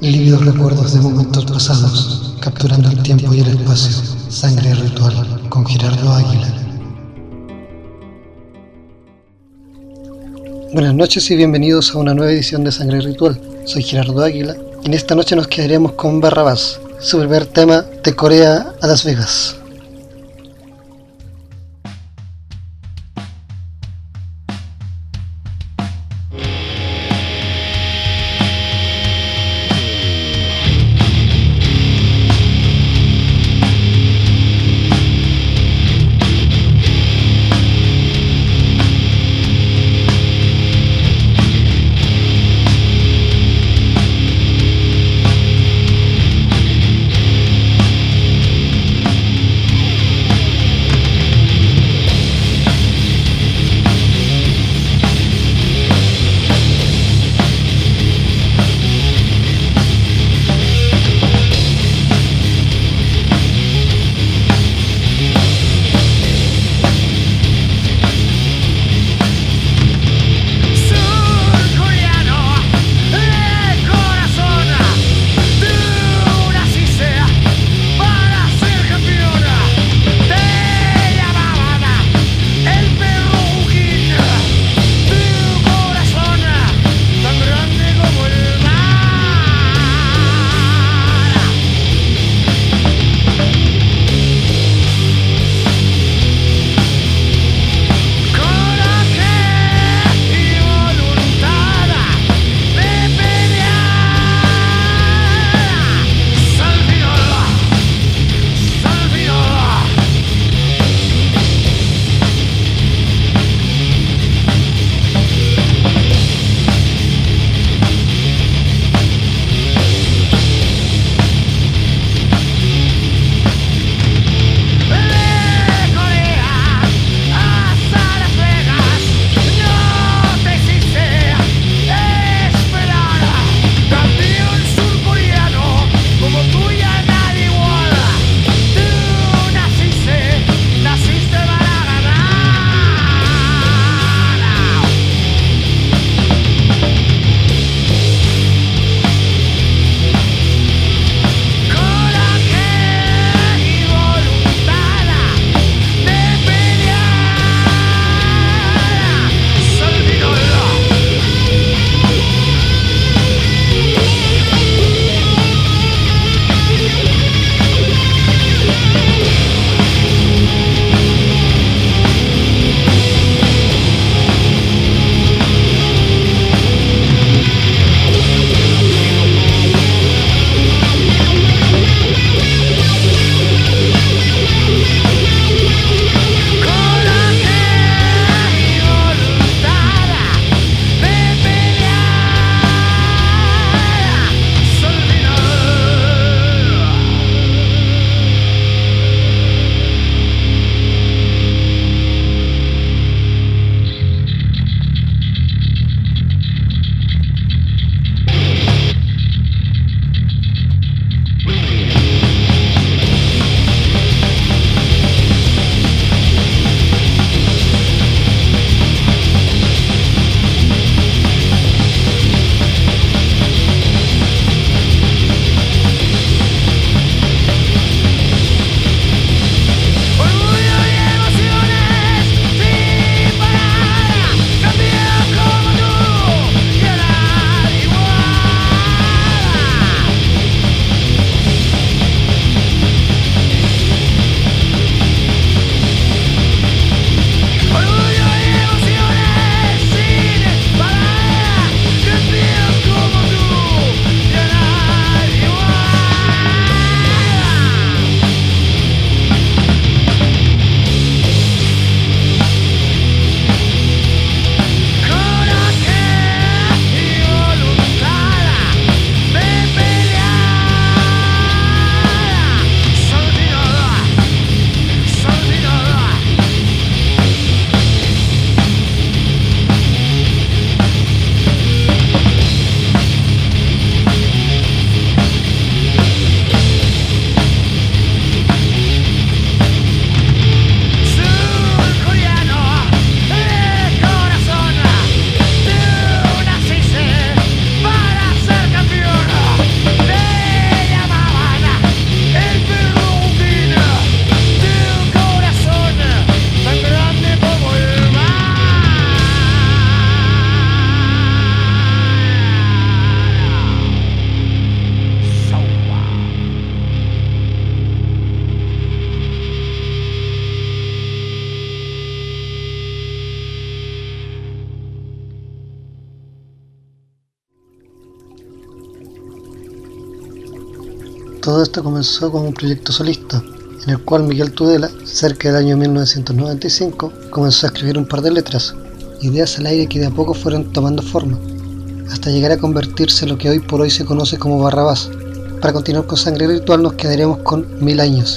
Lívidos recuerdos de momentos pasados, capturando el tiempo y el espacio. Sangre Ritual, con Gerardo Águila. Buenas noches y bienvenidos a una nueva edición de Sangre Ritual. Soy Gerardo Águila y en esta noche nos quedaremos con Barrabás, su primer tema de Corea a Las Vegas. Todo esto comenzó como un proyecto solista, en el cual Miguel Tudela, cerca del año 1995, comenzó a escribir un par de letras, ideas al aire que de a poco fueron tomando forma, hasta llegar a convertirse en lo que hoy por hoy se conoce como Barrabás. Para continuar con Sangre Ritual nos quedaremos con 1000 años.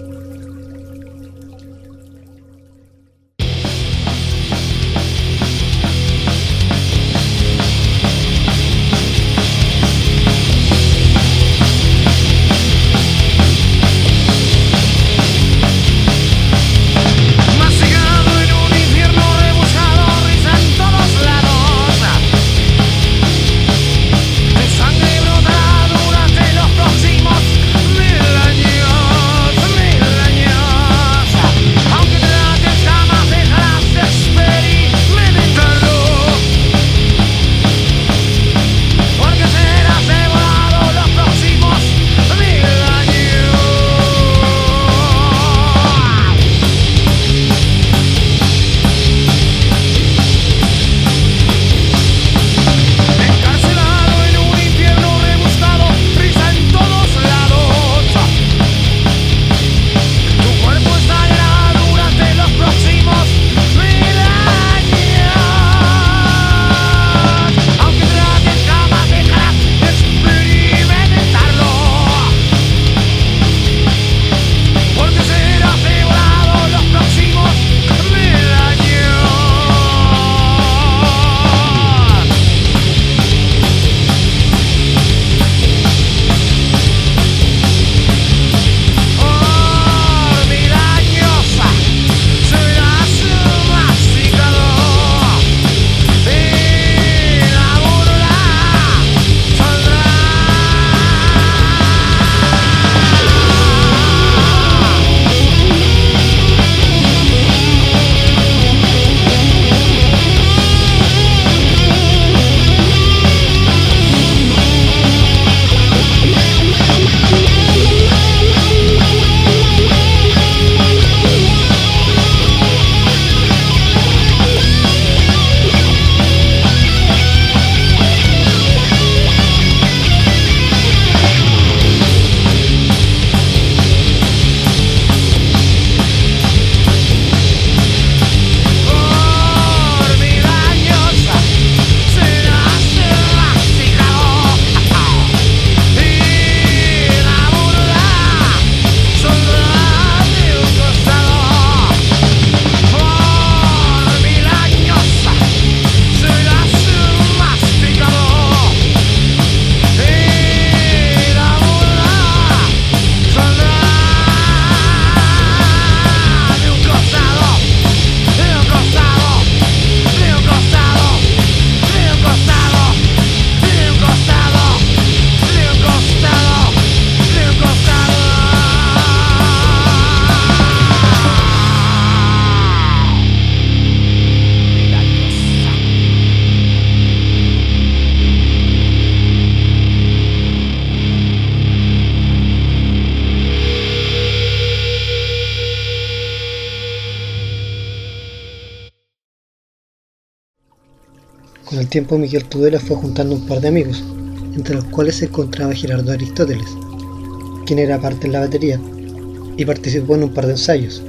Con el tiempo Miguel Tudela fue juntando un par de amigos, entre los cuales se encontraba Gerardo Aristóteles, quien era parte en la batería, y participó en un par de ensayos.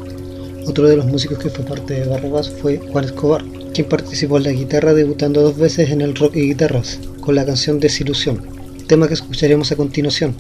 Otro de los músicos que fue parte de Barrabás fue Juan Escobar, quien participó en la guitarra debutando 2 veces en el Rock y Guitarras, con la canción Desilusión, tema que escucharemos a continuación.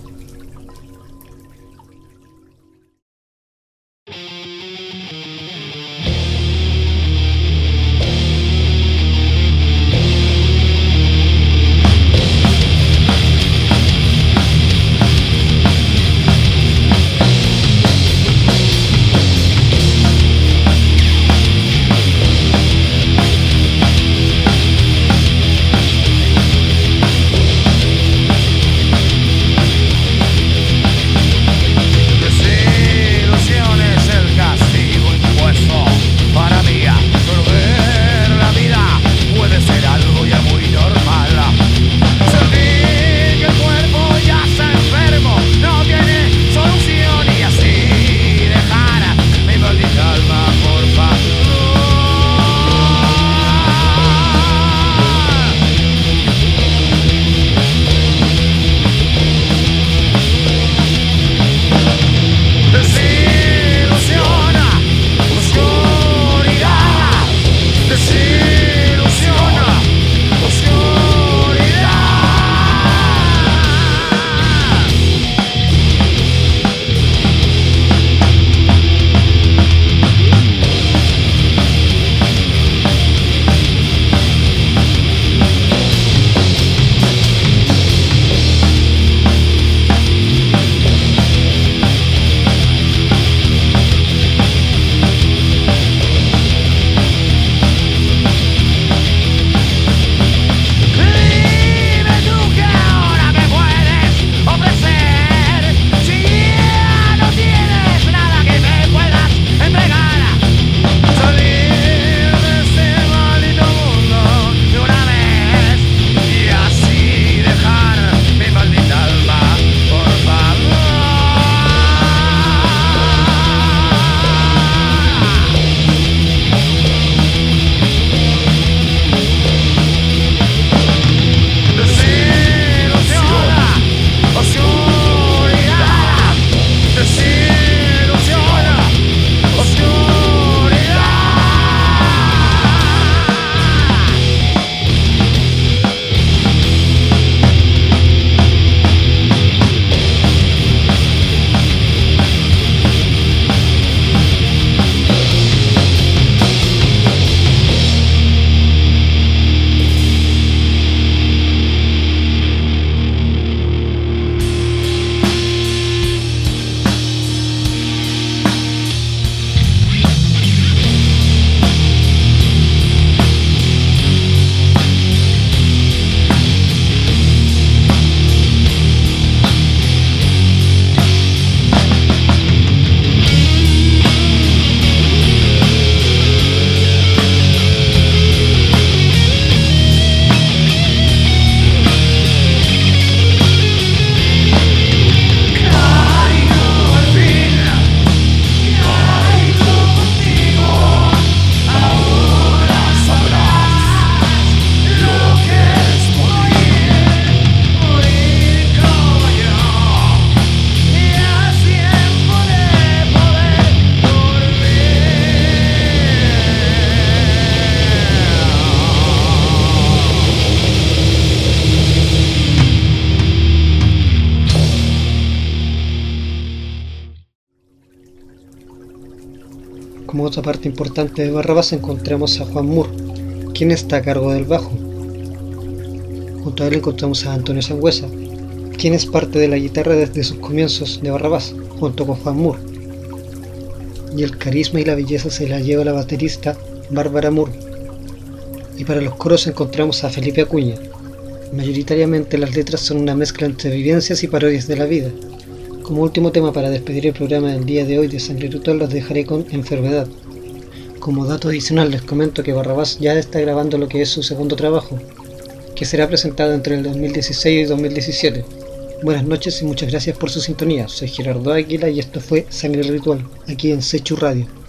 Como otra parte importante de Barrabás encontramos a Juan Moore, quien está a cargo del bajo. Junto a él encontramos a Antonio Sangüesa, quien es parte de la guitarra desde sus comienzos de Barrabás, junto con Juan Moore. Y el carisma y la belleza se la lleva la baterista Bárbara Moore. Y para los coros encontramos a Felipe Acuña. Mayoritariamente las letras son una mezcla entre vivencias y parodias de la vida. Como último tema para despedir el programa del día de hoy de Sangre Ritual los dejaré con Enfermedad. Como dato adicional les comento que Barrabás ya está grabando lo que es su segundo trabajo, que será presentado entre el 2016 y 2017. Buenas noches y muchas gracias por su sintonía. Soy Gerardo Águila y esto fue Sangre Ritual, aquí en Sechu Radio.